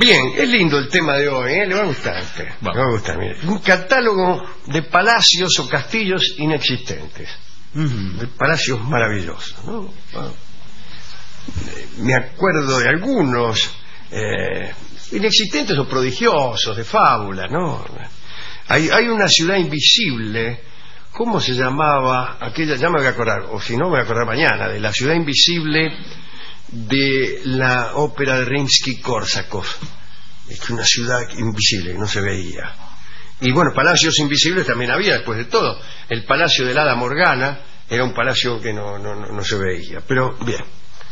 Bien, es lindo el tema de hoy, ¿eh? Le va a gustar a usted. Le va a gustar, mire. Un catálogo de palacios o castillos inexistentes. De palacios maravillosos, ¿no? Bueno, me acuerdo de algunos inexistentes o prodigiosos, de fábula, ¿no? Hay una ciudad invisible. ¿Cómo se llamaba aquella? Ya me voy a acordar, o si no me voy a acordar mañana, de la ciudad invisible de la ópera de Rimsky-Korsakov. Es una ciudad invisible que no se veía. Y bueno, palacios invisibles también había después de todo. El palacio de la Hada Morgana era un palacio que no se veía. Pero bien.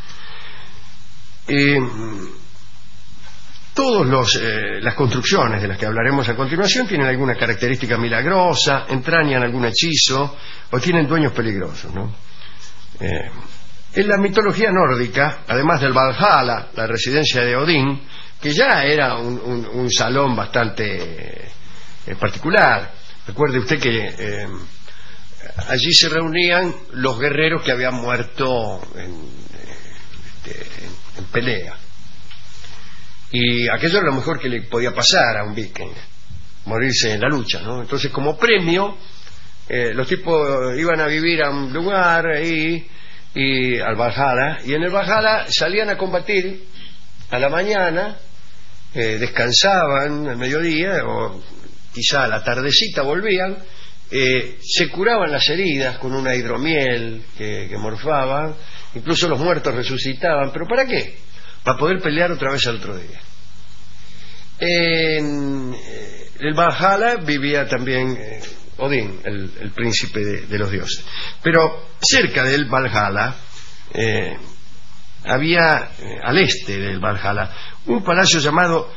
Todas las construcciones de las que hablaremos a continuación tienen alguna característica milagrosa, entrañan algún hechizo o tienen dueños peligrosos, ¿no? En la mitología nórdica, además del Valhalla, la residencia de Odín, que ya era un salón bastante particular. Recuerde usted que allí se reunían los guerreros que habían muerto en pelea. Y aquello era lo mejor que le podía pasar a un viking, morirse en la lucha, ¿no? Entonces, como premio, los tipos iban a vivir a un lugar ahí, y al Valhalla, y en el Valhalla salían a combatir a la mañana, descansaban al mediodía o quizá a la tardecita volvían, se curaban las heridas con una hidromiel que morfaban, incluso los muertos resucitaban. ¿Pero para qué? Para poder pelear otra vez al otro día. En el Valhalla vivía también Odín, el príncipe de los dioses. Pero cerca del Valhalla había, al este del Valhalla, un palacio llamado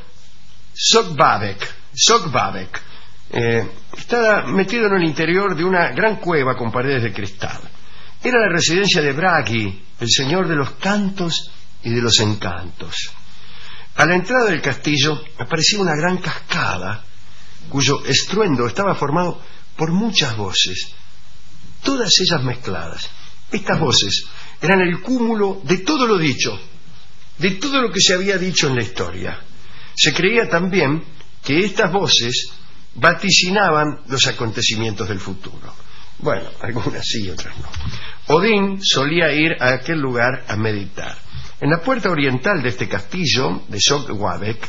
Sogvabek. Estaba metido en el interior de una gran cueva con paredes de cristal. Era la residencia de Bragi, el señor de los cantos y de los encantos. A la entrada del castillo aparecía una gran cascada cuyo estruendo estaba formado por muchas voces, todas ellas mezcladas. Estas voces eran el cúmulo de todo lo dicho, de todo lo que se había dicho en la historia. Se creía también que estas voces vaticinaban los acontecimientos del futuro. Bueno, algunas sí, otras no. Odín solía ir a aquel lugar a meditar. En la puerta oriental de este castillo de Sogvabek,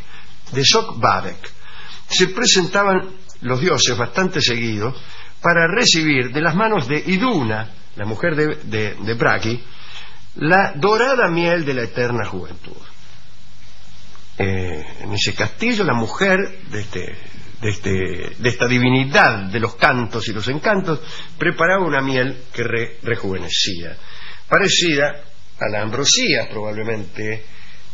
se presentaban los dioses bastante seguidos para recibir de las manos de Iduna, la mujer de Bragi, la dorada miel de la eterna juventud. En ese castillo la mujer de esta divinidad de los cantos y los encantos preparaba una miel que rejuvenecía, parecida a la ambrosía probablemente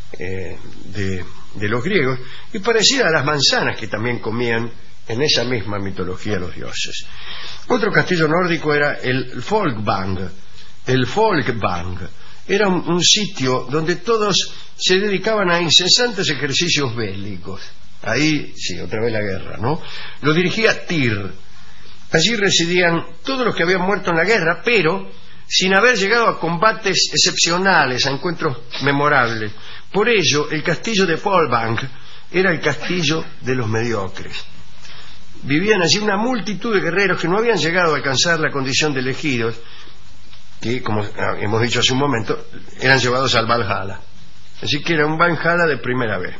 de los griegos, y parecida a las manzanas que también comían en esa misma mitología los dioses. Otro castillo nórdico era el Folkvang. El Folkvang era un sitio donde todos se dedicaban a incesantes ejercicios bélicos. Ahí, sí, otra vez la guerra, ¿no? Lo dirigía Tyr. Allí residían todos los que habían muerto en la guerra, pero sin haber llegado a combates excepcionales, a encuentros memorables. Por ello, el castillo de Folkvang era el castillo de los mediocres. Vivían allí una multitud de guerreros que no habían llegado a alcanzar la condición de elegidos, que, como hemos dicho hace un momento, eran llevados al Valhalla. Así que era un Valhalla de primera vez.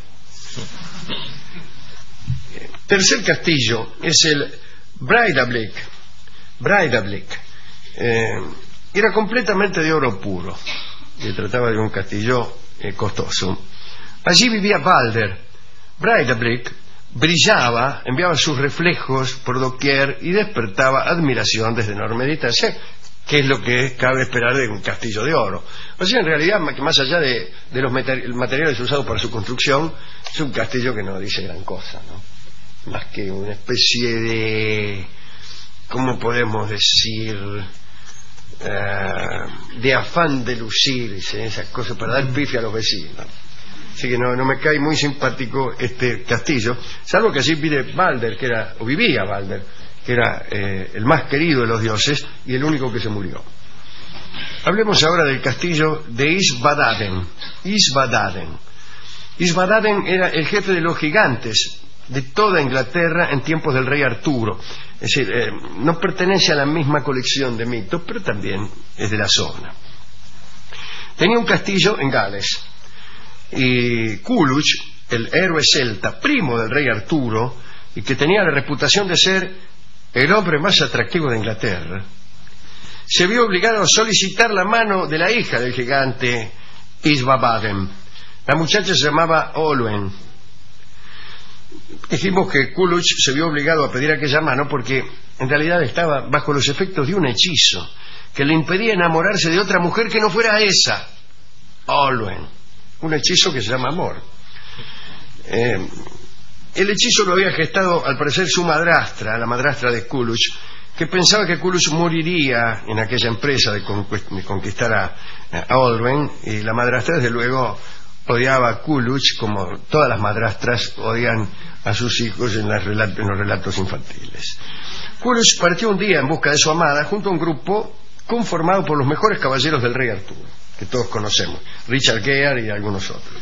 Tercer castillo es el Breidablik. Era completamente de oro puro. Se trataba de un castillo costoso. Allí vivía Balder. Breidablik brillaba, enviaba sus reflejos por doquier y despertaba admiración desde enorme distancia, que es lo que cabe esperar de un castillo de oro. O sea, en realidad, más allá de los materiales usados para su construcción, es un castillo que no dice gran cosa, ¿no? Más que una especie de, ¿cómo podemos decir?, de afán de lucirse, esas cosas para dar pifia a los vecinos. Así que no me cae muy simpático este castillo, salvo que allí vive Balder, vivía Balder, que era el más querido de los dioses y el único que se murió. Hablemos ahora del castillo de Isvadaden. Isbadaden era el jefe de los gigantes de toda Inglaterra en tiempos del rey Arturo. Es decir, no pertenece a la misma colección de mitos, pero también es de la zona. Tenía un castillo en Gales, y Culuch, el héroe celta, primo del rey Arturo, y que tenía la reputación de ser el hombre más atractivo de Inglaterra, se vio obligado a solicitar la mano de la hija del gigante Isbadaden. La muchacha se llamaba Olwen. Dijimos que Culuch se vio obligado a pedir aquella mano porque en realidad estaba bajo los efectos de un hechizo que le impedía enamorarse de otra mujer que no fuera esa, Olwen. Un hechizo que se llama amor. El hechizo lo había gestado al parecer su madrastra, la madrastra de Culuch, que pensaba que Culuch moriría en aquella empresa de conquistar a Olwen, y la madrastra desde luego odiaba a Culuch como todas las madrastras odian a sus hijos en los relatos infantiles. Culuch partió un día en busca de su amada junto a un grupo conformado por los mejores caballeros del rey Arturo, que todos conocemos, Richard Gere y algunos otros.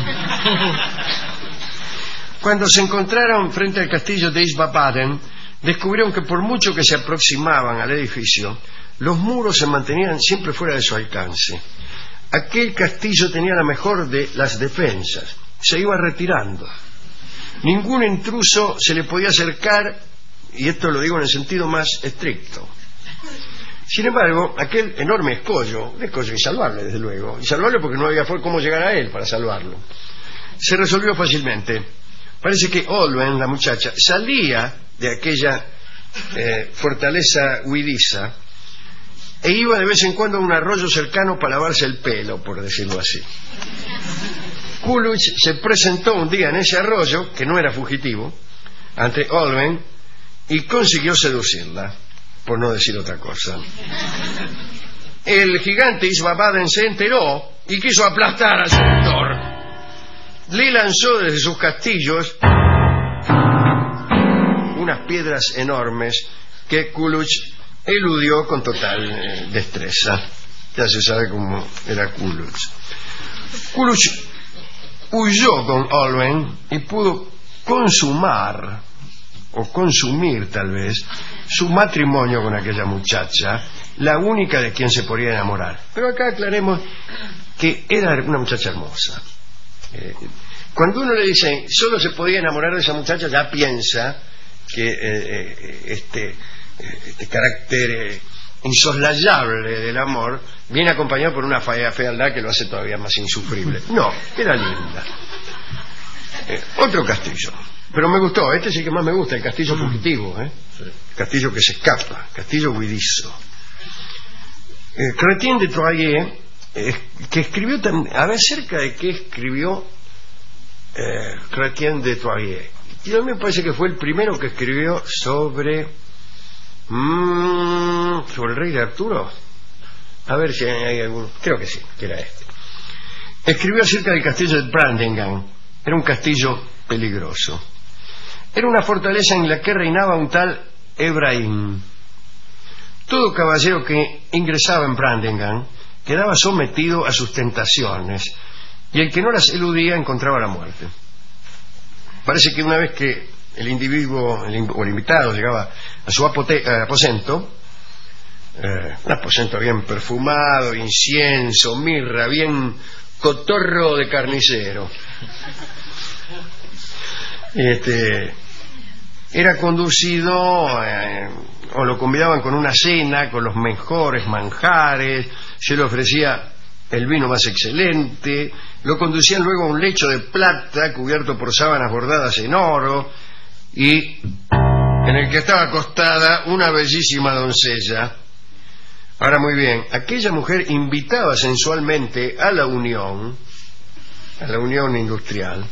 Cuando se encontraron frente al castillo de Isbadaden, descubrieron que por mucho que se aproximaban al edificio, los muros se mantenían siempre fuera de su alcance. Aquel castillo tenía la mejor de las defensas, se iba retirando. Ningún intruso se le podía acercar, y esto lo digo en el sentido más estricto. Sin embargo, aquel enorme escollo, un escollo insalvable desde luego, insalvable porque no había cómo llegar a él para salvarlo, se resolvió fácilmente. Parece que Olwen, la muchacha, salía de aquella fortaleza huidiza e iba de vez en cuando a un arroyo cercano para lavarse el pelo, por decirlo así. Culuch se presentó un día en ese arroyo, que no era fugitivo, ante Olwen, y consiguió seducirla, por no decir otra cosa. El gigante Isbadaden se enteró y quiso aplastar al seductor. Le lanzó desde sus castillos unas piedras enormes que Culuch eludió con total destreza. Ya se sabe cómo era Culuch. Culuch huyó con Olwen y pudo consumar, o consumir tal vez, su matrimonio con aquella muchacha, la única de quien se podía enamorar. Pero acá aclaremos que era una muchacha hermosa. Cuando uno le dice solo se podía enamorar de esa muchacha, ya piensa que este carácter insoslayable del amor viene acompañado por una fealdad que lo hace todavía más insufrible. No, era linda. Otro castillo, pero me gustó, este es el que más me gusta, el castillo fugitivo, sí. Castillo que se escapa, castillo huidizo. Chrétien de Troyes, que escribió a ver cerca de qué escribió Chrétien de Troyes. Y a mí me parece que fue el primero que escribió sobre el rey de Arturo. A ver si hay algún, creo que sí, que era este. Escribió acerca del castillo de Brandingham. Era un castillo peligroso. Era una fortaleza en la que reinaba un tal Ebrahim. Todo caballero que ingresaba en Brandingham quedaba sometido a sus tentaciones, y el que no las eludía encontraba la muerte. Parece que una vez que el individuo o el invitado llegaba a su aposento, un aposento bien perfumado, incienso, mirra, bien cotorro de carnicero, era conducido o lo convidaban con una cena con los mejores manjares, se le ofrecía el vino más excelente, lo conducían luego a un lecho de plata cubierto por sábanas bordadas en oro, y en el que estaba acostada una bellísima doncella. Ahora, muy bien, aquella mujer invitaba sensualmente a la unión industrial,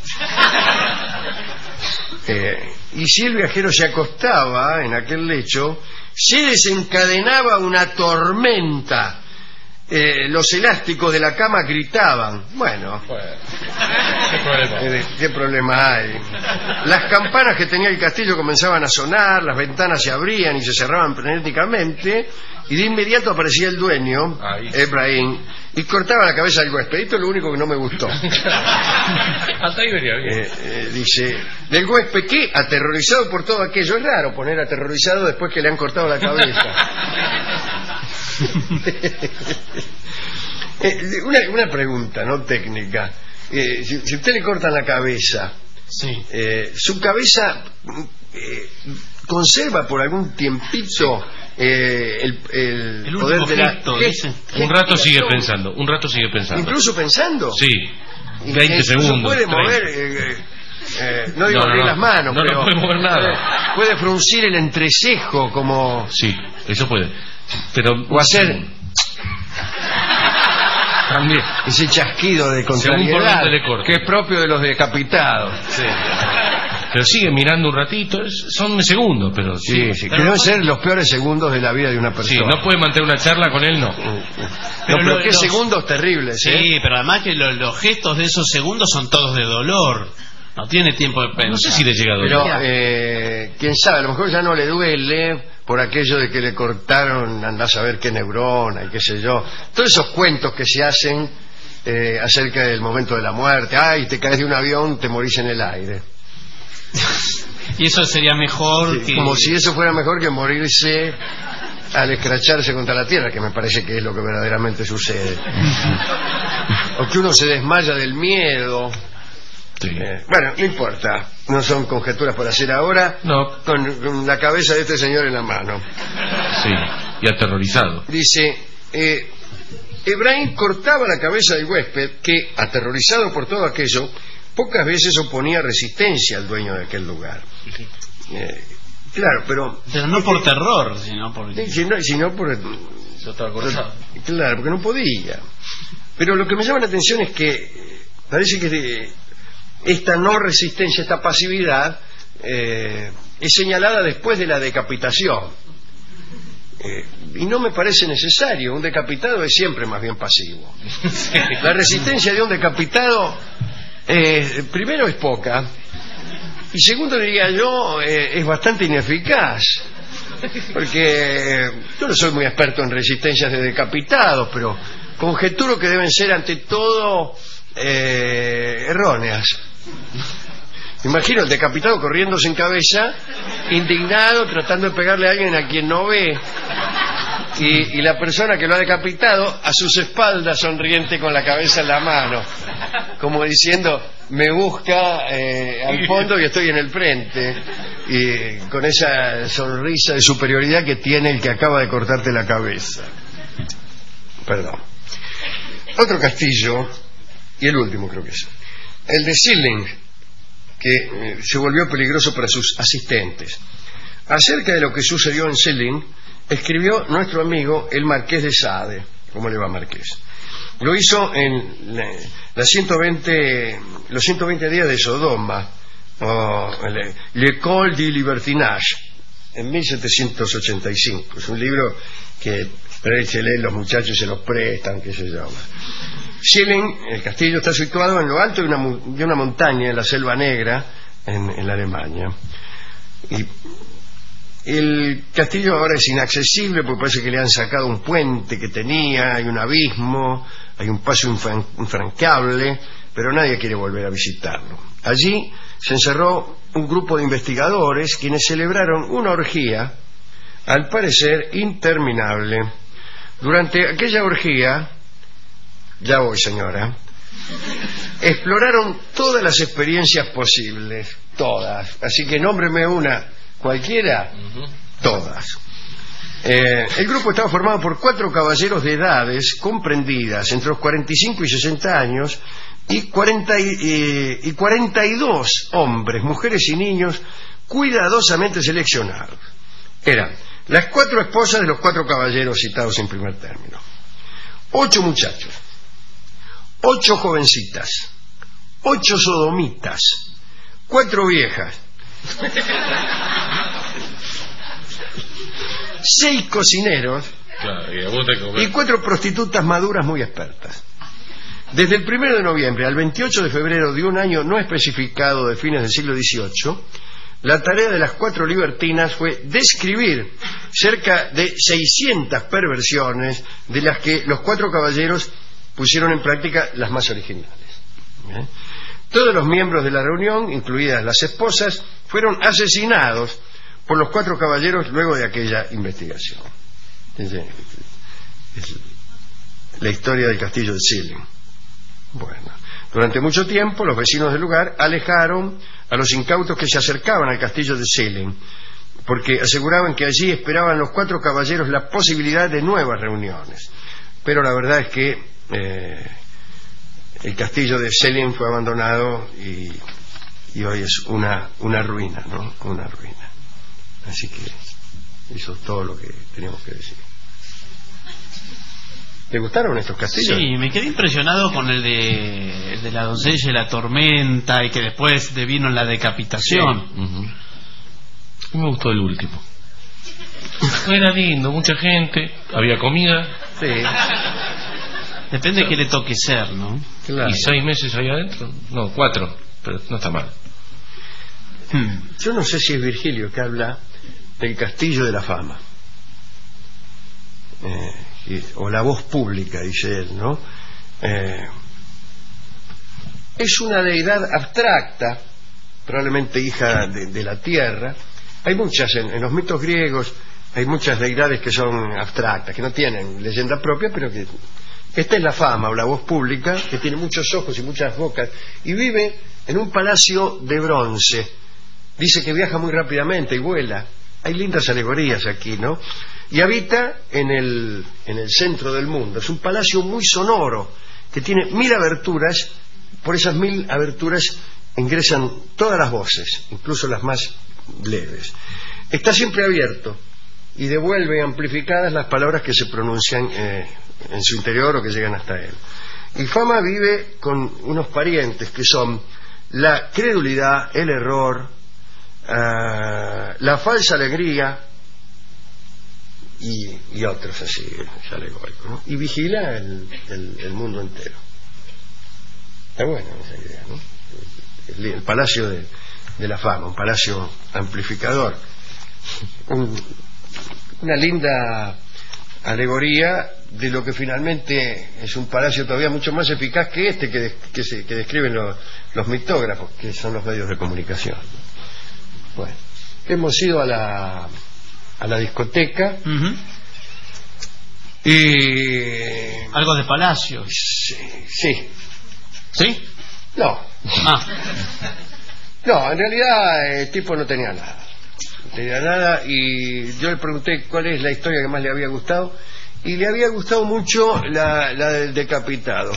y si el viajero se acostaba en aquel lecho, se desencadenaba una tormenta. Los elásticos de la cama gritaban. Bueno, ¿qué problema hay? Las campanas que tenía el castillo comenzaban a sonar, las ventanas se abrían y se cerraban frenéticamente, y de inmediato aparecía el dueño, Ebrahim, y cortaba la cabeza del huésped. Esto es lo único que no me gustó. Hasta ahí venía bien. Dice, del huésped que, aterrorizado por todo aquello, es raro poner aterrorizado después que le han cortado la cabeza. Una pregunta, no técnica. Si usted le corta la cabeza, sí. ¿Su cabeza conserva por algún tiempito el poder de la... Un rato sigue pensando. ¿Incluso pensando? Sí, 20 segundos. Puede mover... no digo abrir las manos, pero no puede mover nada. Puede fruncir el entrecejo como... Sí, eso puede. Pero... O hacer... También. Ese chasquido de contrariedad que es propio de los decapitados. Sí. Pero sigue mirando un ratito, son segundos, pero sí. Que deben ser los peores segundos de la vida de una persona. Sí, no puede mantener una charla con él, no. Pero qué segundos terribles. Sí, pero además que los gestos de esos segundos son todos de dolor. No tiene tiempo de pensar. No sé si le llega a doler. Pero, quién sabe, a lo mejor ya no le duele por aquello de que le cortaron, andá a saber qué neurona y qué sé yo. Todos esos cuentos que se hacen acerca del momento de la muerte. Ay, te caes de un avión, te morís en el aire. Y eso sería mejor que... Como si eso fuera mejor que morirse al escracharse contra la tierra, que me parece que es lo que verdaderamente sucede. O que uno se desmaya del miedo. Sí. Bueno, no importa, no son conjeturas por hacer ahora. No. Con la cabeza de este señor en la mano. Sí, y aterrorizado. Dice, Ebrahim cortaba la cabeza del huésped que, aterrorizado por todo aquello, pocas veces oponía resistencia al dueño de aquel lugar. Claro, pero no por terror, sino por... Sino por... Claro, porque no podía. Pero lo que me llama la atención es que parece que esta no resistencia, esta pasividad, es señalada después de la decapitación. Y no me parece necesario. Un decapitado es siempre más bien pasivo. La resistencia de un decapitado, primero, es poca, y segundo, diría yo, es bastante ineficaz. Porque yo no soy muy experto en resistencias de decapitados, pero conjeturo que deben ser ante todo erróneas. Imagino el decapitado corriendo sin cabeza, indignado, tratando de pegarle a alguien a quien no ve, y la persona que lo ha decapitado a sus espaldas, sonriente con la cabeza en la mano, como diciendo, me busca al fondo y estoy en el frente, y con esa sonrisa de superioridad que tiene el que acaba de cortarte la cabeza. Perdón. Otro castillo, y el último creo que es el de Schilling, que se volvió peligroso para sus asistentes. Acerca de lo que sucedió en Schilling escribió nuestro amigo el Marqués de Sade. ¿Cómo le va, Marqués? Lo hizo en los 120 días de Sodoma, L'École du Libertinage, en 1785. Es un libro que se leen los muchachos y se los prestan, qué sé yo. Schilling, el castillo, está situado en lo alto de una montaña en la Selva Negra, en la Alemania. Y el castillo ahora es inaccesible porque parece que le han sacado un puente que tenía, hay un abismo, hay un paso infranqueable, pero nadie quiere volver a visitarlo. Allí se encerró un grupo de investigadores quienes celebraron una orgía, al parecer interminable. Durante aquella orgía, ya voy, señora, exploraron todas las experiencias posibles, todas, así que nómbreme una, cualquiera, todas. El grupo estaba formado por 4 caballeros de edades comprendidas entre los 45 y 60 años y 42 hombres, mujeres y niños cuidadosamente seleccionados. Eran las 4 esposas de los 4 caballeros citados en primer término, 8 muchachos, 8 jovencitas, 8 sodomitas, 4 viejas, 6 cocineros, y 4 prostitutas maduras muy expertas. Desde el 1 de noviembre al 28 de febrero de un año no especificado de fines del siglo XVIII, la tarea de las 4 libertinas fue describir cerca de 600 perversiones, de las que los 4 caballeros pusieron en práctica las más originales. Todos los miembros de la reunión, incluidas las esposas, fueron asesinados por los 4 caballeros luego de aquella investigación. Es la historia del castillo de Zilling. Bueno, durante mucho tiempo los vecinos del lugar alejaron a los incautos que se acercaban al castillo de Zilling, porque aseguraban que allí esperaban los 4 caballeros la posibilidad de nuevas reuniones. Pero la verdad es que el castillo de Zilling fue abandonado y hoy es una ruina, ¿no? Una ruina. Así que eso es todo lo que teníamos que decir. ¿Te gustaron estos castillos? Sí, me quedé impresionado con el de la doncella y la tormenta, y que después vino la decapitación. Sí. Me gustó el último. Era lindo, mucha gente, había comida. Sí. Depende de qué le toque ser, ¿no? Claro. ¿Y 6 meses ahí adentro? No, 4, pero no está mal. Yo no sé si es Virgilio que habla del castillo de la fama. O la voz pública, dice él, ¿no? Es una deidad abstracta, probablemente hija de la tierra. Hay muchas, en los mitos griegos, hay muchas deidades que son abstractas, que no tienen leyenda propia, pero que... Esta es la fama, o la voz pública, que tiene muchos ojos y muchas bocas, y vive en un palacio de bronce. Dice que viaja muy rápidamente y vuela. Hay lindas alegorías aquí, ¿no? Y habita en el centro del mundo. Es un palacio muy sonoro, que tiene 1000 aberturas. Por esas 1000 aberturas ingresan todas las voces, incluso las más leves. Está siempre abierto y devuelve amplificadas las palabras que se pronuncian en su interior o que llegan hasta él. Y Fama vive con unos parientes que son la credulidad, el error, la falsa alegría y otros así alegóricos, ¿no? Y vigila el mundo entero. Está buena esa idea, ¿no? El palacio de la fama, un palacio amplificador, una linda alegoría de lo que finalmente es un palacio todavía mucho más eficaz que este que describen los mitógrafos, que son los medios de comunicación. Bueno, hemos ido a la discoteca. Y algo de palacio. Sí. ¿Sí? No. No, en realidad el tipo no tenía nada. No tenía nada, y yo le pregunté cuál es la historia que más le había gustado, y le había gustado mucho la del decapitado.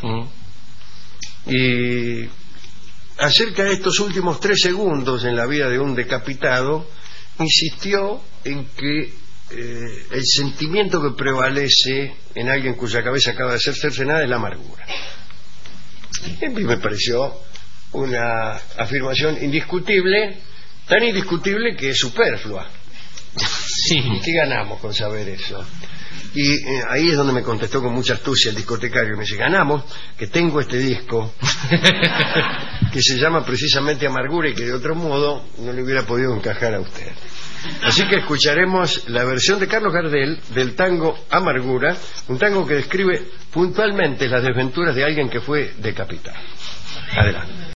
Y acerca de estos últimos 3 segundos en la vida de un decapitado, insistió en que el sentimiento que prevalece en alguien cuya cabeza acaba de ser cercenada es la amargura. Y a mí me pareció una afirmación indiscutible, tan indiscutible que es superflua. Sí. ¿Qué ganamos con saber eso? Y ahí es donde me contestó con mucha astucia el discotecario. Me dice: ganamos que tengo este disco que se llama precisamente Amargura, y que de otro modo no le hubiera podido encajar a usted. Así que escucharemos la versión de Carlos Gardel del tango Amargura, un tango que describe puntualmente las desventuras de alguien que fue decapitado. Adelante.